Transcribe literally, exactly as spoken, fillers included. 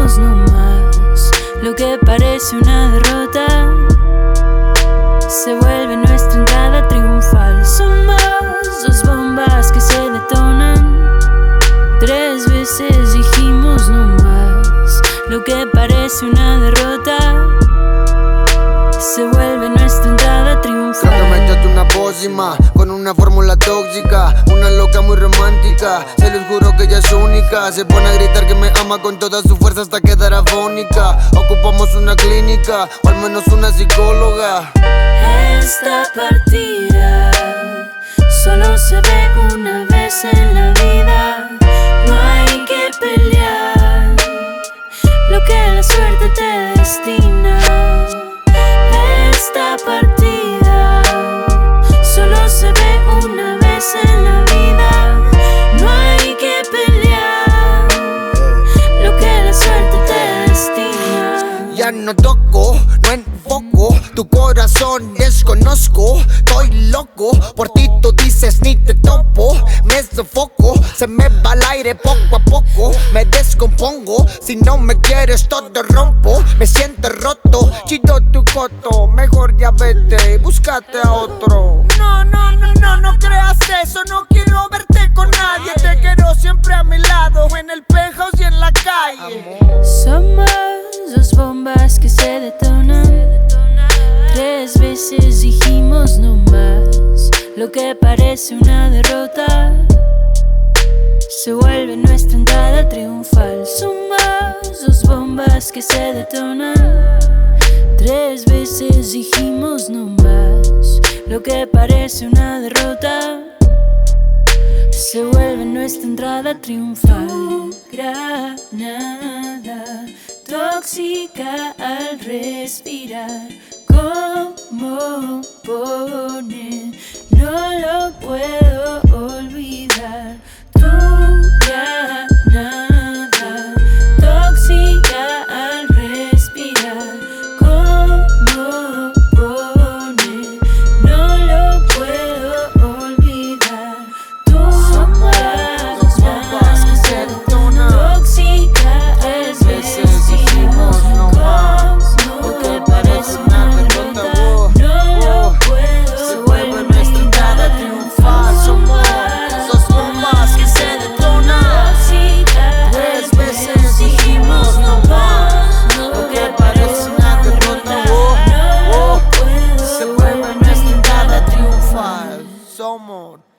dijimos no más. Lo que parece una derrota se vuelve nuestra entrada triunfal. Somos dos bombas que se detonan. Tres veces dijimos no más. Lo que parece una derrota se vuelve nuestra entrada triunfal. Creo que me echaste una pócima con una fórmula tóxica, una loca muy romántica. Se los juro que ella es única. Se pone a gritar que me ama con toda su fuerza hasta quedar afónica. Ocupamos una clínica o al menos una psicóloga. Esta partida solo se ve una vez en la vida. No hay que pelear lo que la suerte te destina. Esta partida solo se ve una vez en la vida. No hay que pelear lo que la suerte te destina. Ya no toco, no enfoco tu corazón, desconozco. Estoy loco, por ti tú dices ni te topo. Me sofoco, se me va el aire poco a poco. Me descompongo, si no me quieres todo rompo. Me siento roto, chido tu coto. Mejor ya vete y búscate a otro. No, no, no, no, no creas eso. No quiero verte con nadie. Te quiero siempre a mi lado, en el penthouse y en la calle. Somos dos bombas que se detonan. Tres veces dijimos no más. Lo que parece una derrota se vuelve nuestra entrada triunfal. Somos dos bombas que se detonan. Tres veces dijimos no más. Lo que parece una derrota se vuelve nuestra entrada triunfal. Granada tóxica al respirar. Como pone, no lo puedo olvidar. Tu granada tóxica al respirar. Como pone, no lo puedo olvidar. Tu granada tóxica al respirar. Como que parece una derrota, no lo puedo. Se vuelve nuestra entrada triunfal. Somos Dos bombas que se detonan. Tres veces dijimos no más. Lo que parece una derrota, no lo puedo. Se vuelve nuestra entrada triunfal. Somos